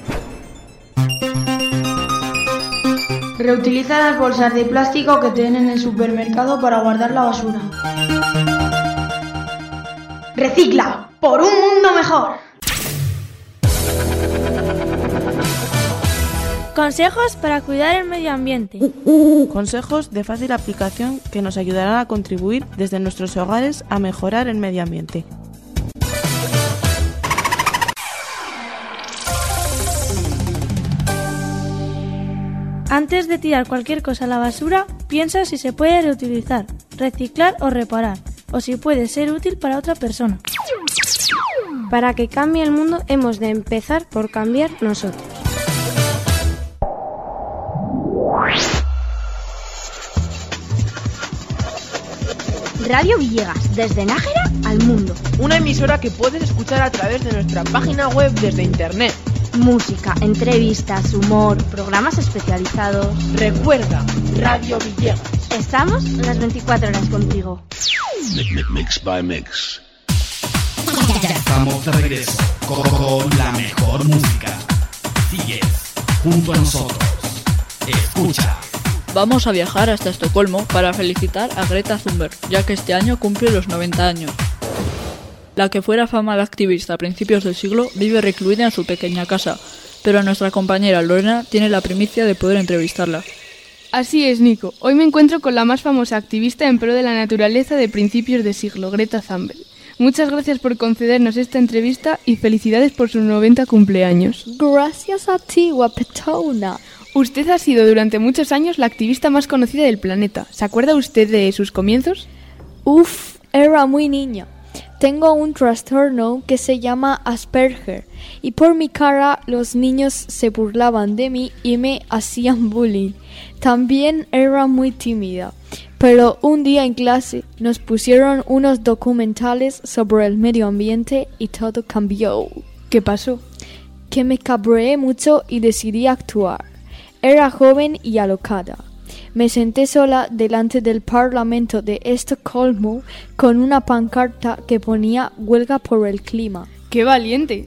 Reutiliza las bolsas de plástico que te den en el supermercado para guardar la basura. Recicla, por un mundo mejor. Consejos para cuidar el medio ambiente. Consejos de fácil aplicación que nos ayudarán a contribuir desde nuestros hogares a mejorar el medio ambiente. Antes de tirar cualquier cosa a la basura, piensa si se puede reutilizar, reciclar o reparar, o si puede ser útil para otra persona. Para que cambie el mundo, hemos de empezar por cambiar nosotros. Radio Villegas, desde Nájera al mundo. Una emisora que puedes escuchar a través de nuestra página web desde internet. Música, entrevistas, humor, programas especializados. Recuerda, Radio Villegas. Estamos las veinticuatro horas contigo. Mix by Mix. Ya estamos de regreso con la mejor música. Sigues junto a nosotros. Escucha. Vamos a viajar hasta Estocolmo para felicitar a Greta Thunberg, ya que este año cumple los noventa años. La que fuera afamada activista a principios del siglo vive recluida en su pequeña casa, pero nuestra compañera Lorena tiene la primicia de poder entrevistarla. Así es, Nico. Hoy me encuentro con la más famosa activista en pro de la naturaleza de principios de siglo, Greta Thunberg. Muchas gracias por concedernos esta entrevista y felicidades por su noventa cumpleaños. Gracias a ti, guapetona. Usted ha sido durante muchos años la activista más conocida del planeta. ¿Se acuerda usted de sus comienzos? Uf, era muy niña. Tengo un trastorno que se llama Asperger y por mi cara los niños se burlaban de mí y me hacían bullying. También era muy tímida, pero un día en clase nos pusieron unos documentales sobre el medio ambiente y todo cambió. ¿Qué pasó? Que me cabreé mucho y decidí actuar. Era joven y alocada. Me senté sola delante del Parlamento de Estocolmo con una pancarta que ponía huelga por el clima. ¡Qué valiente!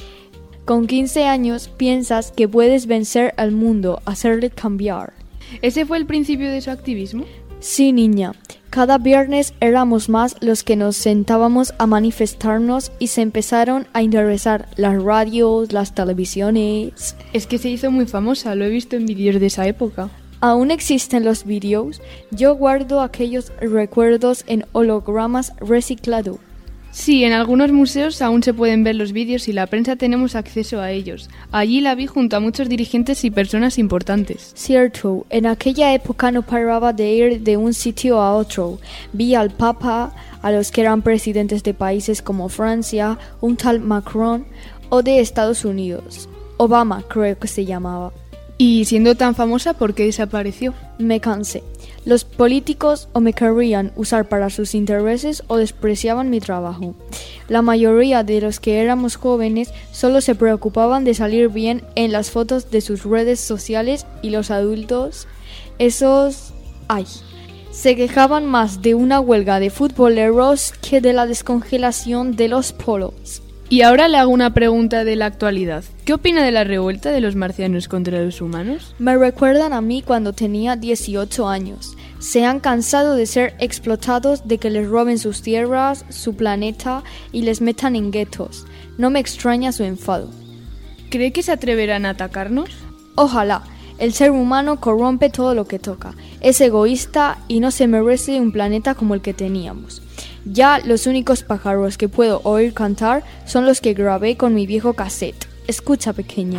Con quince años piensas que puedes vencer al mundo, hacerle cambiar. ¿Ese fue el principio de su activismo? Sí, niña. Cada viernes éramos más los que nos sentábamos a manifestarnos y se empezaron a interesar las radios, las televisiones. Es que se hizo muy famosa, lo he visto en vídeos de esa época. Aún existen los vídeos. Yo guardo aquellos recuerdos en hologramas reciclados. Sí, en algunos museos aún se pueden ver los vídeos y la prensa tenemos acceso a ellos. Allí la vi junto a muchos dirigentes y personas importantes. Cierto, en aquella época no paraba de ir de un sitio a otro. Vi al Papa, a los que eran presidentes de países como Francia, un tal Macron, o de Estados Unidos. Obama, creo que se llamaba. Y siendo tan famosa, ¿por qué desapareció? Me cansé. Los políticos o me querían usar para sus intereses o despreciaban mi trabajo. La mayoría de los que éramos jóvenes solo se preocupaban de salir bien en las fotos de sus redes sociales y los adultos, esos... ¡ay! Se quejaban más de una huelga de futboleros que de la descongelación de los polos. Y ahora le hago una pregunta de la actualidad. ¿Qué opina de la revuelta de los marcianos contra los humanos? Me recuerdan a mí cuando tenía dieciocho años. Se han cansado de ser explotados, de que les roben sus tierras, su planeta y les metan en guetos. No me extraña su enfado. ¿Cree que se atreverán a atacarnos? Ojalá. El ser humano corrompe todo lo que toca. Es egoísta y no se merece un planeta como el que teníamos. Ya los únicos pájaros que puedo oír cantar son los que grabé con mi viejo cassette. Escucha, pequeña.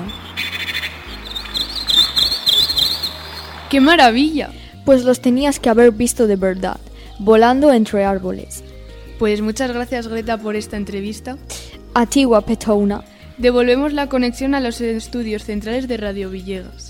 ¡Qué maravilla! Pues los tenías que haber visto de verdad, volando entre árboles. Pues muchas gracias, Greta, por esta entrevista. A ti, guapetona. Devolvemos la conexión a los estudios centrales de Radio Villegas.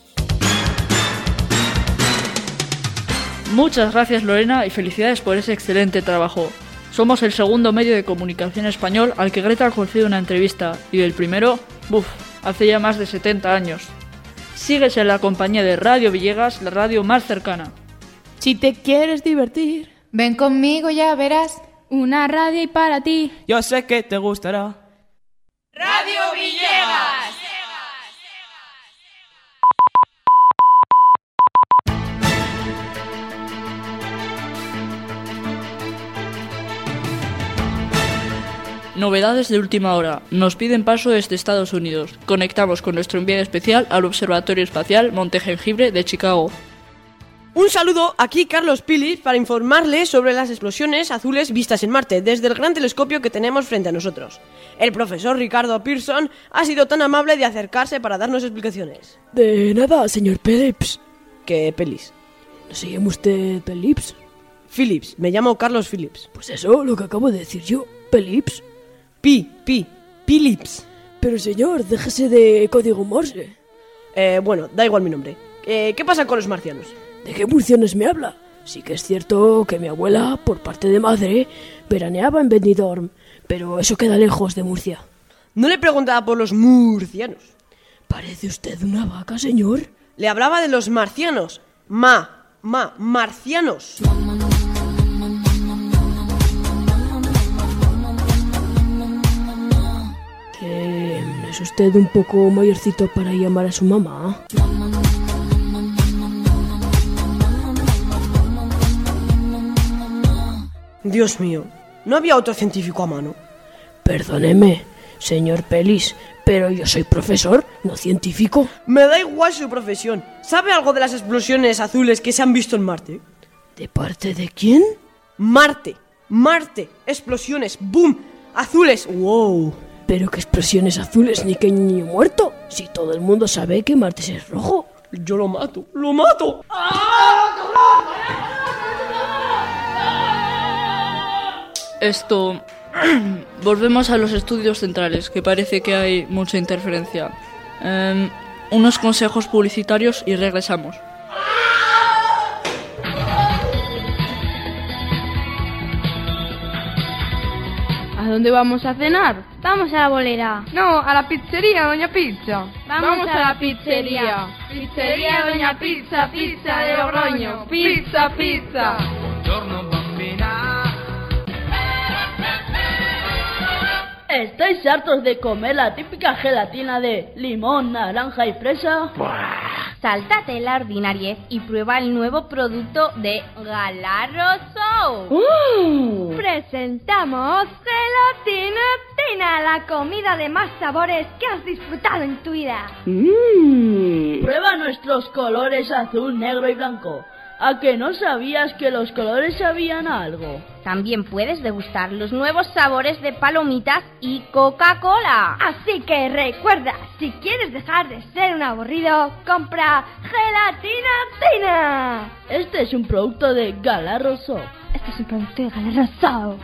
Muchas gracias, Lorena, y felicidades por ese excelente trabajo. Somos el segundo medio de comunicación español al que Greta ha concedido una entrevista, y el primero, buf, hace ya más de setenta años. Síguese en la compañía de Radio Villegas, la radio más cercana. Si te quieres divertir, ven conmigo, ya verás, una radio y para ti. Yo sé que te gustará. Radio Villegas. Novedades de última hora. Nos piden paso desde Estados Unidos. Conectamos con nuestro enviado especial al Observatorio Espacial Monte Jengibre de Chicago. Un saludo, aquí Carlos Phillips para informarles sobre las explosiones azules vistas en Marte desde el gran telescopio que tenemos frente a nosotros. El profesor Ricardo Pearson ha sido tan amable de acercarse para darnos explicaciones. De nada, señor Phillips. ¿Qué Pelis? ¿No se llama usted Phillips? Phillips, me llamo Carlos Phillips. Pues eso, lo que acabo de decir yo, Phillips. Pi, pi, Phillips. Pero señor, déjese de código Morse. Eh, bueno, da igual mi nombre. Eh, ¿Qué pasa con los marcianos? ¿De qué murcianos me habla? Sí que es cierto que mi abuela, por parte de madre, veraneaba en Benidorm, pero eso queda lejos de Murcia. No le preguntaba por los murcianos. ¿Parece usted una vaca, señor? Le hablaba de los marcianos. Ma, ma, marcianos. Eh, ¿Es usted un poco mayorcito para llamar a su mamá? Dios mío, ¿No había otro científico a mano? Perdóneme, señor Pelis, pero yo soy profesor, no científico. Me da igual su profesión. ¿Sabe algo de las explosiones azules que se han visto en Marte? ¿De parte de quién? Marte. Marte. Explosiones. ¡Boom! Azules. ¡Wow! Pero qué explosiones azules ni qué niño muerto. Si todo el mundo sabe que Marte es rojo. Yo lo mato. ¡Lo mato! Esto... Volvemos a los estudios centrales, que parece que hay mucha interferencia. Eh, unos consejos publicitarios y regresamos. ¿A dónde vamos a cenar? Vamos a la bolera. No, a la pizzería, Doña Pizza. Vamos, Vamos a, a la la pizzería. Pizzería Doña Pizza, pizza de Logroño. Pizza, pizza. Buongiorno bambina. ¿Estáis hartos de comer la típica gelatina de limón, naranja y fresa? Sáltate la ordinariez y prueba el nuevo producto de Galarroso. ¡Uh! Presentamos Gelatina Tina, la comida de más sabores que has disfrutado en tu vida. Mm. Prueba nuestros colores azul, negro y blanco. ¿A que no sabías que los colores sabían algo? También puedes degustar los nuevos sabores de palomitas y Coca-Cola. Así que recuerda, si quieres dejar de ser un aburrido, compra Gelatina Tina. Este es un producto de Galarroso. Este es un producto de Galarroso.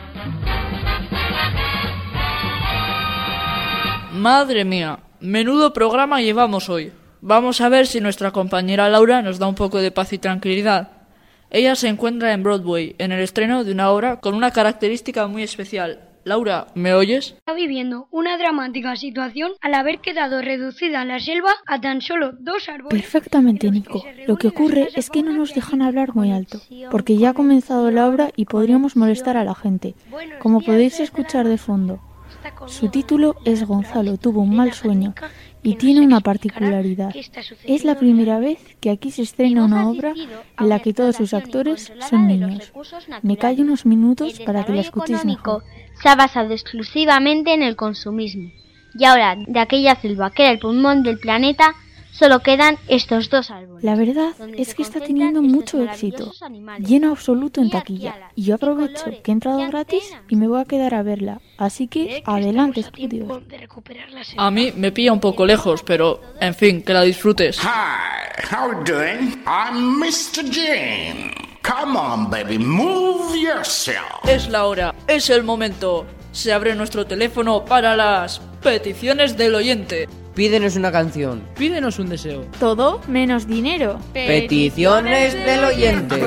Madre mía, menudo programa llevamos hoy. Vamos a ver si nuestra compañera Laura nos da un poco de paz y tranquilidad. Ella se encuentra en Broadway, en el estreno de una obra con una característica muy especial. Laura, ¿me oyes? Está viviendo una dramática situación al haber quedado reducida la selva a tan solo dos árboles. Perfectamente, Nico. Lo que ocurre es que no nos dejan hablar muy alto, porque ya ha comenzado la obra y podríamos molestar a la gente, como podéis escuchar de fondo. Su título es Gonzalo tuvo un mal sueño y tiene una particularidad. Es la primera vez que aquí se estrena una obra en la que todos sus actores son niños. Me callo unos minutos para que la escuchéis mejor. Se ha basado exclusivamente en el consumismo. Y ahora, de aquella selva que era el pulmón del planeta, solo quedan estos dos árboles. La verdad es que está teniendo mucho éxito, lleno absoluto en taquilla. Y yo aprovecho que he entrado gratis y me voy a quedar a verla. Así que adelante, estudios. A mí me pilla un poco lejos, pero en fin, que la disfrutes. Hi, how you doing? I'm mister Jane. Come on, baby, move yourself. Es la hora, es el momento. Se abre nuestro teléfono para las peticiones del oyente. Pídenos una canción. Pídenos un deseo. Todo menos dinero. Peticiones del oyente.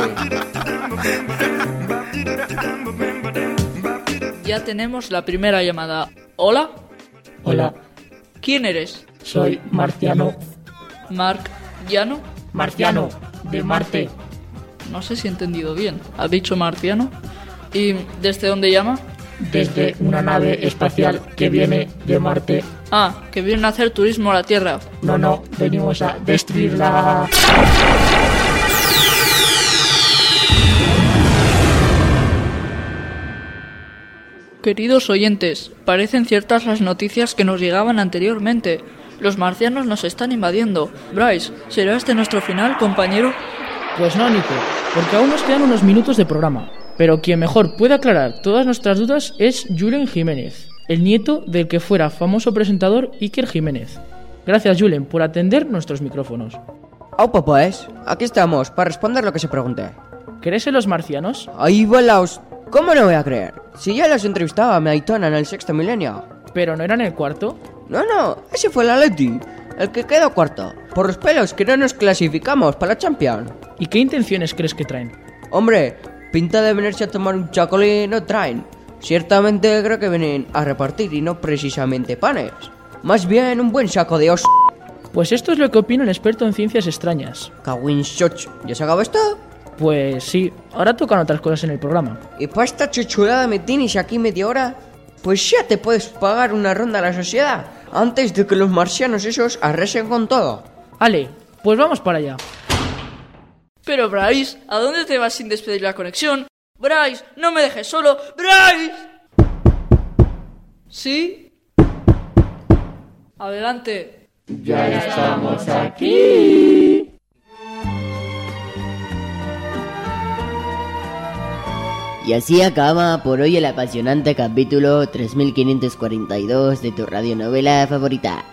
Ya tenemos la primera llamada. ¿Hola? Hola. ¿Quién eres? Soy Marciano. ¿Marc Llano? Marciano, de Marte. No sé si he entendido bien. ¿Ha dicho marciano? ¿Y desde dónde llama? Desde una nave espacial que viene de Marte. Ah, que vienen a hacer turismo a la Tierra. No, no, venimos a destruirla. Queridos oyentes, parecen ciertas las noticias que nos llegaban anteriormente. Los marcianos nos están invadiendo. Bryce, ¿será este nuestro final, compañero? Pues no, Nico, porque aún nos quedan unos minutos de programa. Pero quien mejor puede aclarar todas nuestras dudas es Julen Jiménez, el nieto del que fuera famoso presentador Iker Jiménez. Gracias, Julen, por atender nuestros micrófonos. Aupa pues, aquí estamos, para responder lo que se pregunte. ¿Crees en los marcianos? Ahí va laos. ¿Cómo no voy a creer? Si ya los entrevistaba a mi Aitona en el sexto milenio. ¿Pero no era en el cuarto? No, no, ese fue el Atleti, el que quedó cuarto. Por los pelos que no nos clasificamos para la Champions. ¿Y qué intenciones crees que traen? Hombre, pinta de venirse a tomar un chacolí no traen. Ciertamente creo que vienen a repartir y no precisamente panes. Más bien un buen saco de os... Pues esto es lo que opina el experto en ciencias extrañas. Kawin Shoch, ¿ya se acabó esto? Pues sí, ahora tocan otras cosas en el programa. ¿Y para esta chuchulada me tienes aquí media hora? Pues ya te puedes pagar una ronda a la sociedad antes de que los marcianos esos arresen con todo. Ale, pues vamos para allá. Pero Bryce, ¿a dónde te vas sin despedir la conexión? Bryce, no me dejes solo. ¡Bryce! ¿Sí? Adelante. Ya estamos aquí. Y así acaba por hoy el apasionante capítulo tres mil quinientos cuarenta y dos de tu radionovela favorita.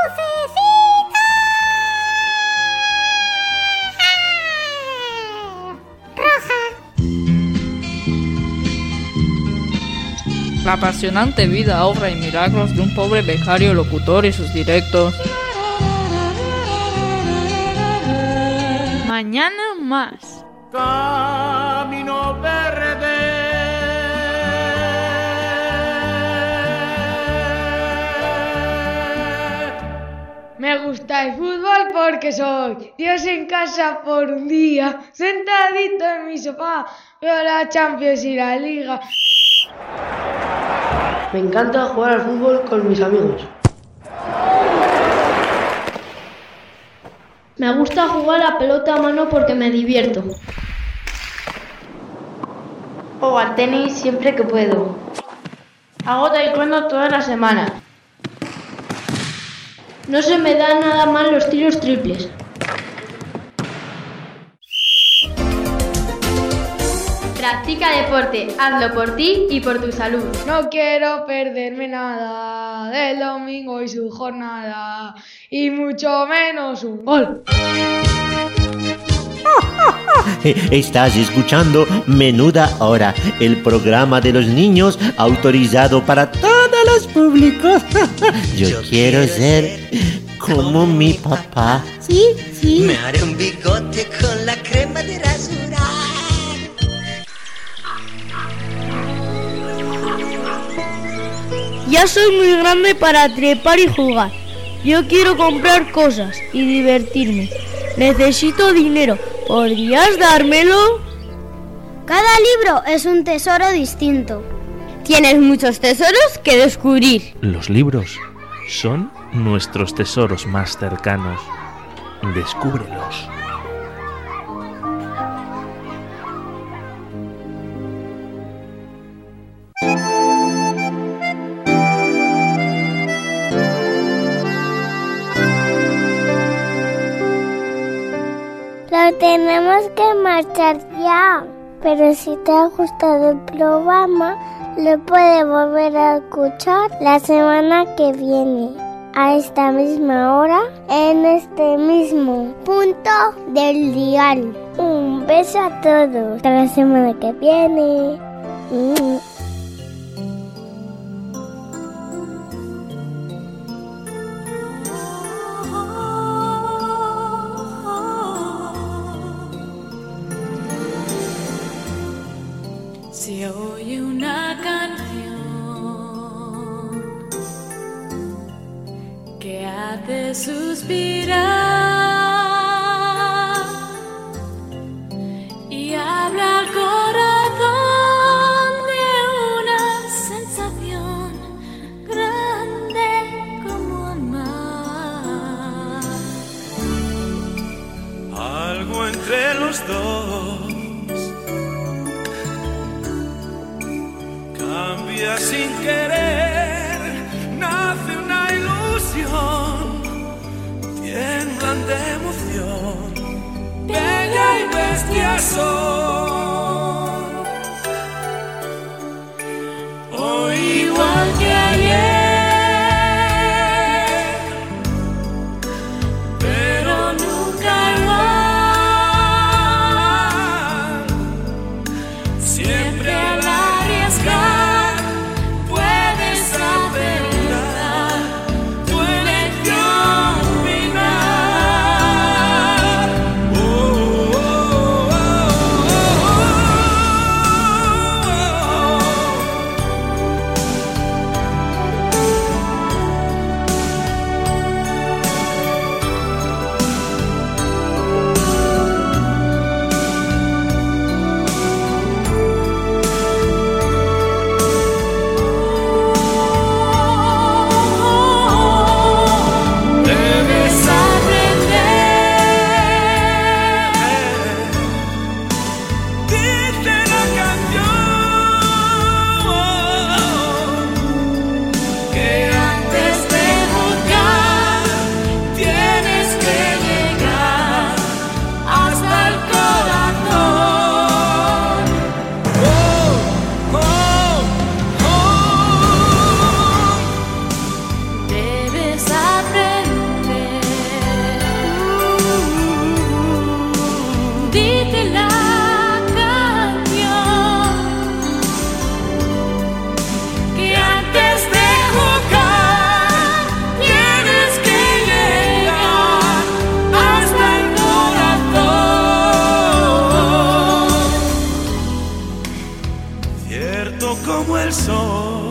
La apasionante vida, obra y milagros de un pobre becario locutor y sus directos. Mañana más. Camino verde. Me gusta el fútbol porque soy Dios en casa por un día, sentadito en mi sofá, veo la Champions y la Liga. Me encanta jugar al fútbol con mis amigos. Me gusta jugar a pelota a mano porque me divierto. Juego al tenis siempre que puedo. Hago taekwondo toda la semana. No se me dan nada mal los tiros triples. Practica deporte, hazlo por ti y por tu salud. No quiero perderme nada del domingo y su jornada, y mucho menos un gol. Estás escuchando Menuda Hora, el programa de los niños autorizado para todos los públicos. Yo, Yo quiero ser como mi papá. Sí, sí. Me haré un bigote con la crema de rasurar. Ya soy muy grande para trepar y jugar. Yo quiero comprar cosas y divertirme. Necesito dinero. ¿Podrías dármelo? Cada libro es un tesoro distinto. Tienes muchos tesoros que descubrir. Los libros son nuestros tesoros más cercanos. Descúbrelos. Pero tenemos que marchar ya. Pero si te ha gustado el programa, lo puedes volver a escuchar la semana que viene, a esta misma hora, en este mismo punto del dial. Un beso a todos. Hasta la semana que viene. Mm. Se oye una canción que hace suspirar y habla al corazón de una sensación grande como amar. Algo entre los dos cambia sin querer, nace una ilusión, tiemblan de emoción, bella y bestia son. Hoy igual que ayer, pero nunca igual, siempre al arriesgar. Oh, oh, oh, oh. como el sol.